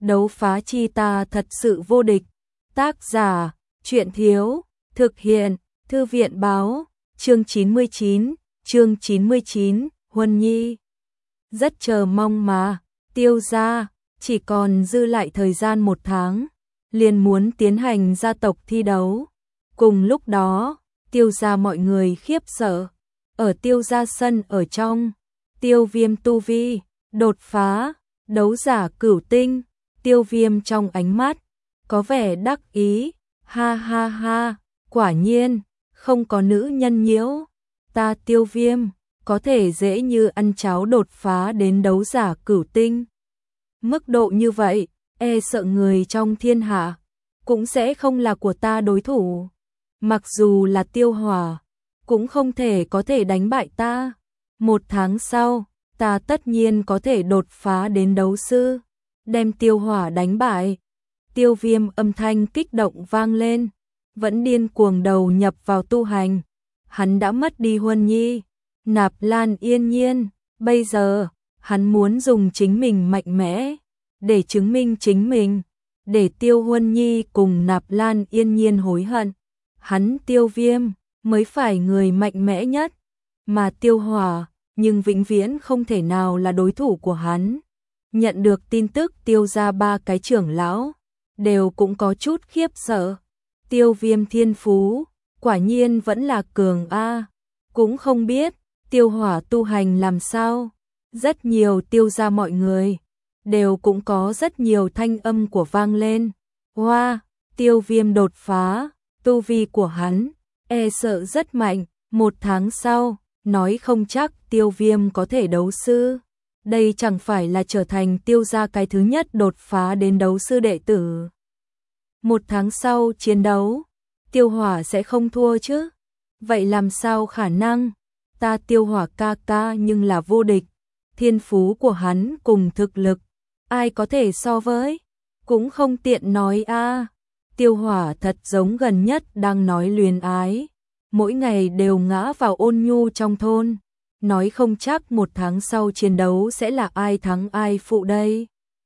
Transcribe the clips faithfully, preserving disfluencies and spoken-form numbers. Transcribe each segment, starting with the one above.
đấu phá chi ta thật sự vô địch. Tác giả, truyện thiếu, thực hiện, thư viện báo, chương chín mươi chín, chương chín mươi chín, Huân Nhi. Rất chờ mong mà, Tiêu gia, chỉ còn dư lại thời gian một tháng, liền muốn tiến hành gia tộc thi đấu. Cùng lúc đó, Tiêu gia mọi người khiếp sợ, ở Tiêu gia sân ở trong, Tiêu Viêm tu vi, đột phá, đấu giả cửu tinh, Tiêu Viêm trong ánh mắt, có vẻ đắc ý, ha ha ha, quả nhiên, không có nữ nhân nhiễu, ta Tiêu Viêm, có thể dễ như ăn cháo đột phá đến đấu giả cửu tinh. Mức độ như vậy, e sợ người trong thiên hạ, cũng sẽ không là của ta đối thủ. Mặc dù là Tiêu Hỏa, cũng không thể có thể đánh bại ta. Một tháng sau, ta tất nhiên có thể đột phá đến đấu sư, đem Tiêu Hỏa đánh bại. Tiêu Viêm âm thanh kích động vang lên, vẫn điên cuồng đầu nhập vào tu hành. Hắn đã mất đi Huân Nhi, Nạp Lan Yên Nhiên, bây giờ, hắn muốn dùng chính mình mạnh mẽ, để chứng minh chính mình, để Tiêu Huân Nhi cùng Nạp Lan Yên Nhiên hối hận. Hắn Tiêu Viêm, mới phải người mạnh mẽ nhất, mà Tiêu Hỏa, nhưng vĩnh viễn không thể nào là đối thủ của hắn. Nhận được tin tức Tiêu gia ba cái trưởng lão, đều cũng có chút khiếp sợ. Tiêu Viêm thiên phú, quả nhiên vẫn là cường a, cũng không biết Tiêu Hỏa tu hành làm sao. Rất nhiều Tiêu gia mọi người đều cũng có rất nhiều thanh âm của vang lên. Hoa, wow, Tiêu Viêm đột phá, tu vi của hắn e sợ rất mạnh, một tháng sau, nói không chắc Tiêu Viêm có thể đấu sư. Đây chẳng phải là trở thành Tiêu gia cái thứ nhất đột phá đến đấu sư đệ tử. Một tháng sau chiến đấu, Tiêu Hỏa sẽ không thua chứ? Vậy làm sao khả năng? Ta Tiêu Hỏa ca ca nhưng là vô địch. Thiên phú của hắn cùng thực lực, ai có thể so với? Cũng không tiện nói a. Tiêu Hỏa thật giống gần nhất đang nói luyến ái, mỗi ngày đều ngã vào ôn nhu trong thôn, nói không chắc một tháng sau chiến đấu sẽ là ai thắng ai phụ đây.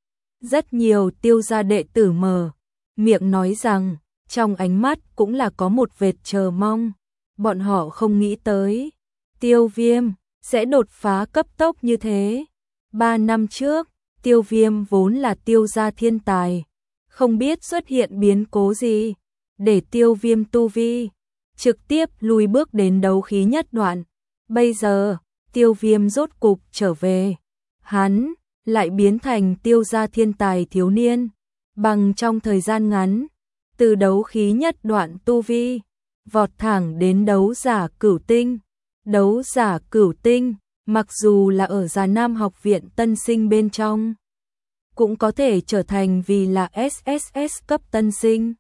Rất nhiều Tiêu gia đệ tử mở miệng nói rằng, trong ánh mắt cũng là có một vệt chờ mong, bọn họ không nghĩ tới Tiêu Viêm sẽ đột phá cấp tốc như thế. Ba năm trước, Tiêu Viêm vốn là Tiêu gia thiên tài, không biết xuất hiện biến cố gì, để Tiêu Viêm tu vi trực tiếp lùi bước đến đấu khí nhất đoạn. Bây giờ, Tiêu Viêm rốt cục trở về, hắn lại biến thành Tiêu gia thiên tài thiếu niên, bằng trong thời gian ngắn, từ đấu khí nhất đoạn tu vi, vọt thẳng đến đấu giả cửu tinh. Đấu giả cửu tinh, mặc dù là ở Già Nam học viện tân sinh bên trong, cũng có thể trở thành vì là ét ét ét cấp tân sinh,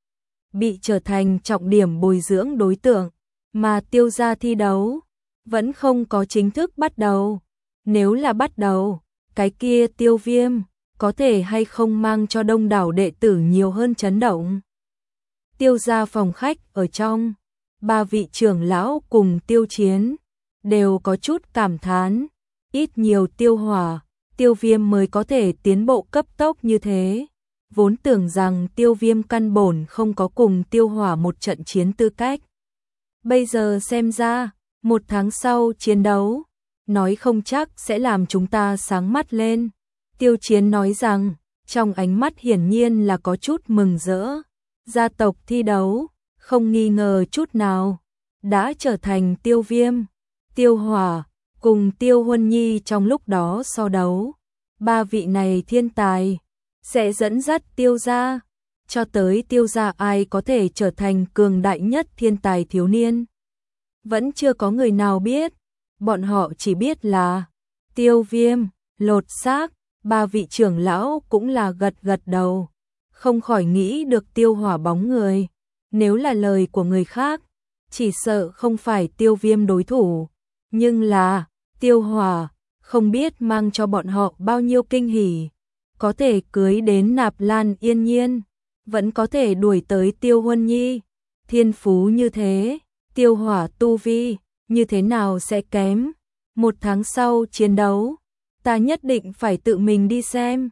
bị trở thành trọng điểm bồi dưỡng đối tượng, mà Tiêu gia thi đấu vẫn không có chính thức bắt đầu. Nếu là bắt đầu, cái kia Tiêu Viêm có thể hay không mang cho đông đảo đệ tử nhiều hơn chấn động. Tiêu gia phòng khách ở trong, ba vị trưởng lão cùng Tiêu Chiến đều có chút cảm thán, ít nhiều Tiêu Hỏa, Tiêu Viêm mới có thể tiến bộ cấp tốc như thế. Vốn tưởng rằng Tiêu Viêm căn bổn không có cùng Tiêu Hỏa một trận chiến tư cách. Bây giờ xem ra, một tháng sau chiến đấu, nói không chắc sẽ làm chúng ta sáng mắt lên. Tiêu Chiến nói rằng, trong ánh mắt hiển nhiên là có chút mừng rỡ. Gia tộc thi đấu, không nghi ngờ chút nào, đã trở thành Tiêu Viêm, Tiêu Hỏa cùng Tiêu Huân Nhi trong lúc đó so đấu. Ba vị này thiên tài sẽ dẫn dắt Tiêu gia, cho tới Tiêu gia ai có thể trở thành cường đại nhất thiên tài thiếu niên. Vẫn chưa có người nào biết, bọn họ chỉ biết là Tiêu Viêm, lột xác. Ba vị trưởng lão cũng là gật gật đầu, không khỏi nghĩ được Tiêu Hỏa bóng người. Nếu là lời của người khác, chỉ sợ không phải Tiêu Viêm đối thủ, nhưng là Tiêu Hỏa không biết mang cho bọn họ bao nhiêu kinh hỉ, có thể cưới đến Nạp Lan Yên Nhiên, vẫn có thể đuổi tới Tiêu Huân Nhi. Thiên phú như thế, Tiêu Hỏa tu vi như thế nào sẽ kém? Một tháng sau chiến đấu, ta nhất định phải tự mình đi xem.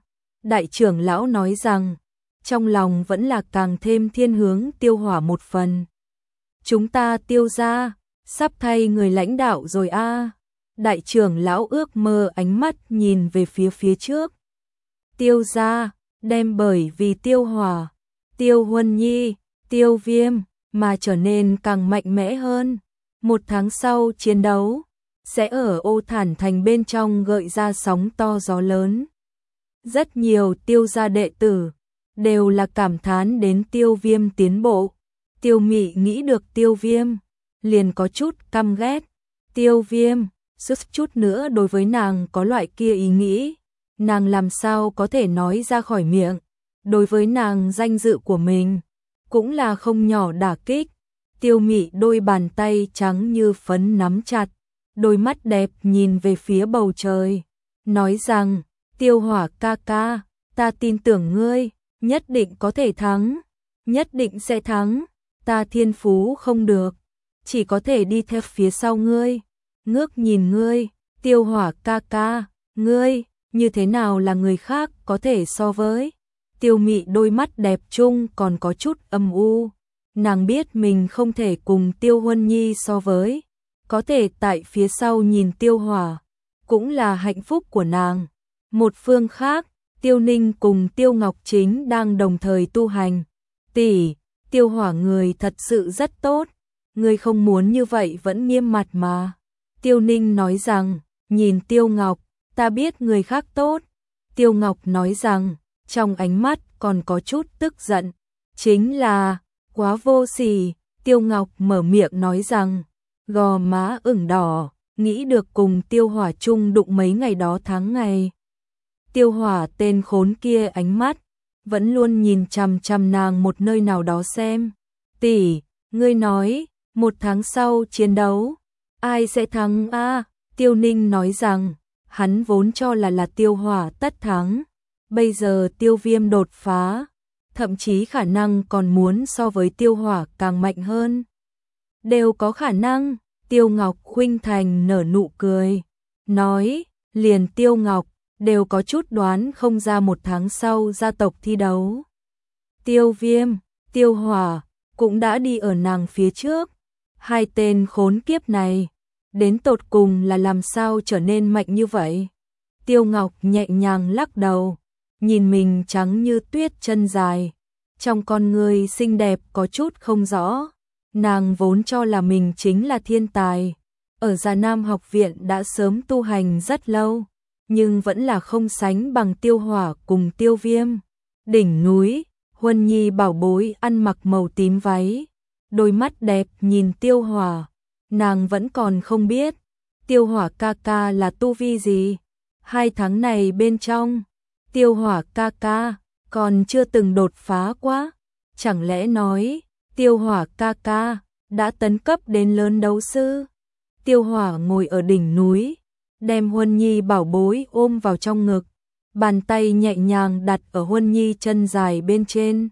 Đại trưởng lão nói rằng, trong lòng vẫn là càng thêm thiên hướng Tiêu Hỏa một phần. Chúng ta Tiêu gia, sắp thay người lãnh đạo rồi a. À. Đại trưởng lão ước mơ ánh mắt nhìn về phía phía trước. Tiêu gia, đem bởi vì Tiêu Hỏa, Tiêu Huân Nhi, Tiêu Viêm, mà trở nên càng mạnh mẽ hơn. Một tháng sau chiến đấu, sẽ ở Ô Thản Thành bên trong gợi ra sóng to gió lớn. Rất nhiều Tiêu gia đệ tử, đều là cảm thán đến Tiêu Viêm tiến bộ. Tiêu Mị nghĩ được Tiêu Viêm, liền có chút căm ghét. Tiêu Viêm, suýt chút nữa đối với nàng có loại kia ý nghĩ. Nàng làm sao có thể nói ra khỏi miệng. Đối với nàng danh dự của mình, cũng là không nhỏ đả kích. Tiêu Mị đôi bàn tay trắng như phấn nắm chặt, đôi mắt đẹp nhìn về phía bầu trời, nói rằng, Tiêu Hỏa ca ca, ta tin tưởng ngươi, nhất định có thể thắng, nhất định sẽ thắng, ta thiên phú không được, chỉ có thể đi theo phía sau ngươi, ngước nhìn ngươi, Tiêu Hỏa ca ca, ngươi, như thế nào là người khác có thể so với. Tiêu Mị đôi mắt đẹp chung còn có chút âm u, nàng biết mình không thể cùng Tiêu Huân Nhi so với, có thể tại phía sau nhìn Tiêu Hỏa, cũng là hạnh phúc của nàng. Một phương khác, Tiêu Ninh cùng Tiêu Ngọc Chính đang đồng thời tu hành. Tỷ, Tiêu Hỏa người thật sự rất tốt, người không muốn như vậy vẫn nghiêm mặt mà. Tiêu Ninh nói rằng, nhìn Tiêu Ngọc, ta biết người khác tốt. Tiêu Ngọc nói rằng, trong ánh mắt còn có chút tức giận, chính là, quá vô sỉ. Tiêu Ngọc mở miệng nói rằng, gò má ửng đỏ, nghĩ được cùng Tiêu Hỏa chung đụng mấy ngày đó tháng ngày. Tiêu Hỏa tên khốn kia ánh mắt, vẫn luôn nhìn chằm chằm nàng một nơi nào đó xem. Tỷ, ngươi nói, một tháng sau chiến đấu, ai sẽ thắng a? À, Tiêu Ninh nói rằng, hắn vốn cho là là Tiêu Hỏa tất thắng. Bây giờ Tiêu Viêm đột phá, thậm chí khả năng còn muốn so với Tiêu Hỏa càng mạnh hơn. Đều có khả năng, Tiêu Ngọc khuynh thành nở nụ cười, nói, liền Tiêu Ngọc, đều có chút đoán không ra một tháng sau gia tộc thi đấu. Tiêu Viêm, Tiêu Hỏa, cũng đã đi ở nàng phía trước. Hai tên khốn kiếp này, đến tột cùng là làm sao trở nên mạnh như vậy? Tiêu Ngọc nhẹ nhàng lắc đầu, nhìn mình trắng như tuyết chân dài, trong con người xinh đẹp có chút không rõ. Nàng vốn cho là mình chính là thiên tài, ở Già Nam học viện đã sớm tu hành rất lâu, nhưng vẫn là không sánh bằng Tiêu Hỏa cùng Tiêu Viêm. Đỉnh núi, Huân Nhi bảo bối ăn mặc màu tím váy, đôi mắt đẹp nhìn Tiêu Hỏa, nàng vẫn còn không biết, Tiêu Hỏa ca ca là tu vi gì. Hai tháng này bên trong, Tiêu Hỏa ca ca còn chưa từng đột phá quá, chẳng lẽ nói, Tiêu Hỏa ca ca đã tấn cấp đến lớn đấu sư. Tiêu Hỏa ngồi ở đỉnh núi, đem Huân Nhi bảo bối ôm vào trong ngực, bàn tay nhẹ nhàng đặt ở Huân Nhi chân dài bên trên.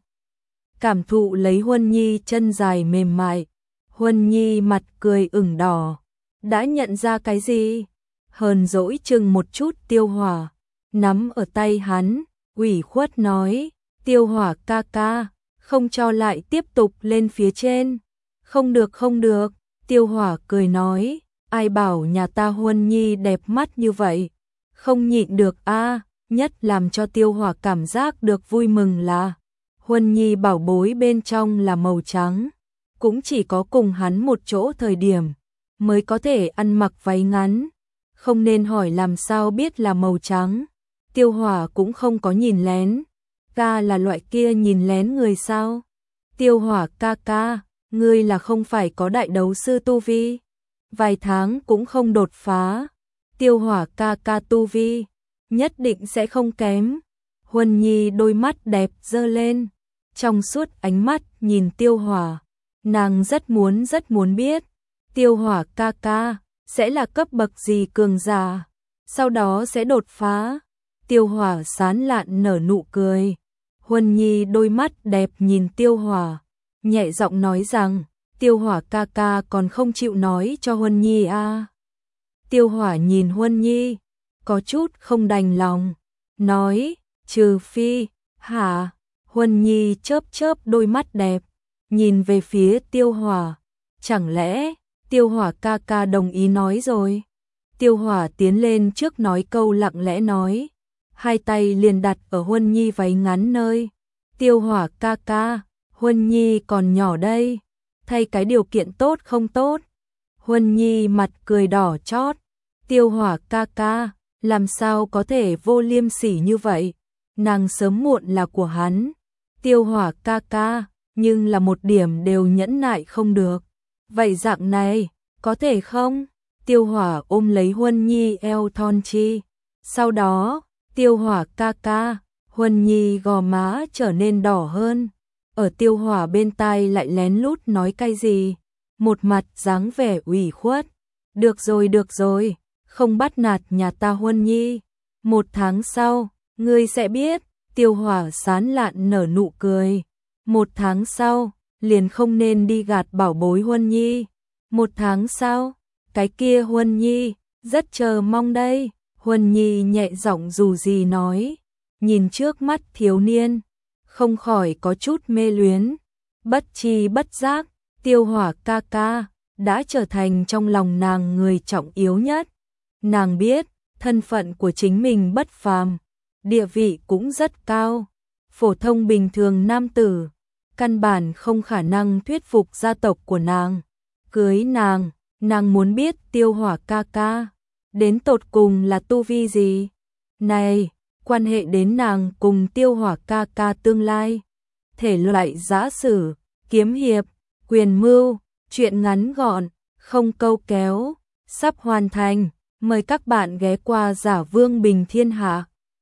Cảm thụ lấy Huân Nhi chân dài mềm mại, Huân Nhi mặt cười ửng đỏ, đã nhận ra cái gì? Hờn dỗi chừng một chút Tiêu Hỏa, nắm ở tay hắn, ủy khuất nói, Tiêu Hỏa ca ca, không cho lại tiếp tục lên phía trên. Không được không được, Tiêu Hỏa cười nói, ai bảo nhà ta Huân Nhi đẹp mắt như vậy, không nhịn được a. Nhất làm cho Tiêu Hỏa cảm giác được vui mừng là, Huân Nhi bảo bối bên trong là màu trắng, cũng chỉ có cùng hắn một chỗ thời điểm, mới có thể ăn mặc váy ngắn, không nên hỏi làm sao biết là màu trắng. Tiêu Hỏa cũng không có nhìn lén, ca là loại kia nhìn lén người sao? Tiêu Hỏa ca ca, ngươi là không phải có đại đấu sư tu vi, vài tháng cũng không đột phá. Tiêu Hỏa ca ca tu vi, nhất định sẽ không kém. Huân Nhi đôi mắt đẹp dơ lên, trong suốt ánh mắt nhìn Tiêu Hỏa, nàng rất muốn rất muốn biết, Tiêu Hỏa ca ca sẽ là cấp bậc gì cường giả, sau đó sẽ đột phá. Tiêu Hỏa sán lạn nở nụ cười, Huân Nhi đôi mắt đẹp nhìn Tiêu Hỏa, nhẹ giọng nói rằng, Tiêu Hỏa ca ca còn không chịu nói cho Huân Nhi a. À. Tiêu Hỏa nhìn Huân Nhi, có chút không đành lòng, nói, Trừ phi, hả? Huân Nhi chớp chớp đôi mắt đẹp, nhìn về phía Tiêu Hỏa, chẳng lẽ Tiêu Hỏa ca ca đồng ý nói rồi? Tiêu Hỏa tiến lên trước nói câu lặng lẽ nói, hai tay liền đặt ở Huân Nhi váy ngắn nơi. Tiêu Hỏa ca ca, Huân Nhi còn nhỏ đây, thay cái điều kiện tốt không tốt? Huân Nhi mặt cười đỏ chót, Tiêu Hỏa ca ca, làm sao có thể vô liêm sỉ như vậy? Nàng sớm muộn là của hắn. Tiêu Hỏa ca ca, nhưng là một điểm đều nhẫn nại không được. Vậy dạng này, có thể không? Tiêu Hỏa ôm lấy Huân Nhi eo thon chi. Sau đó, Tiêu Hỏa ca ca, Huân Nhi gò má trở nên đỏ hơn. Ở Tiêu Hỏa bên tai lại lén lút nói cái gì, một mặt dáng vẻ ủy khuất. Được rồi được rồi, không bắt nạt nhà ta Huân Nhi. Một tháng sau, ngươi sẽ biết. Tiêu Hỏa sán lạn nở nụ cười. Một tháng sau, liền không nên đi gạt bảo bối Huân Nhi. Một tháng sau, cái kia Huân Nhi, rất chờ mong đây. Huân Nhi nhẹ giọng dù gì nói, nhìn trước mắt thiếu niên, không khỏi có chút mê luyến. Bất chi bất giác, Tiêu Hỏa ca ca, đã trở thành trong lòng nàng người trọng yếu nhất. Nàng biết, thân phận của chính mình bất phàm, địa vị cũng rất cao. Phổ thông bình thường nam tử, căn bản không khả năng thuyết phục gia tộc của nàng. Cưới nàng, nàng muốn biết Tiêu Hỏa ca ca, đến tột cùng là tu vi gì? Này, quan hệ đến nàng cùng Tiêu Hỏa ca ca tương lai. Thể loại giã sử, kiếm hiệp, quyền mưu, truyện ngắn gọn, không câu kéo, sắp hoàn thành. Mời các bạn ghé qua Giả Vương Bình Thiên Hạ.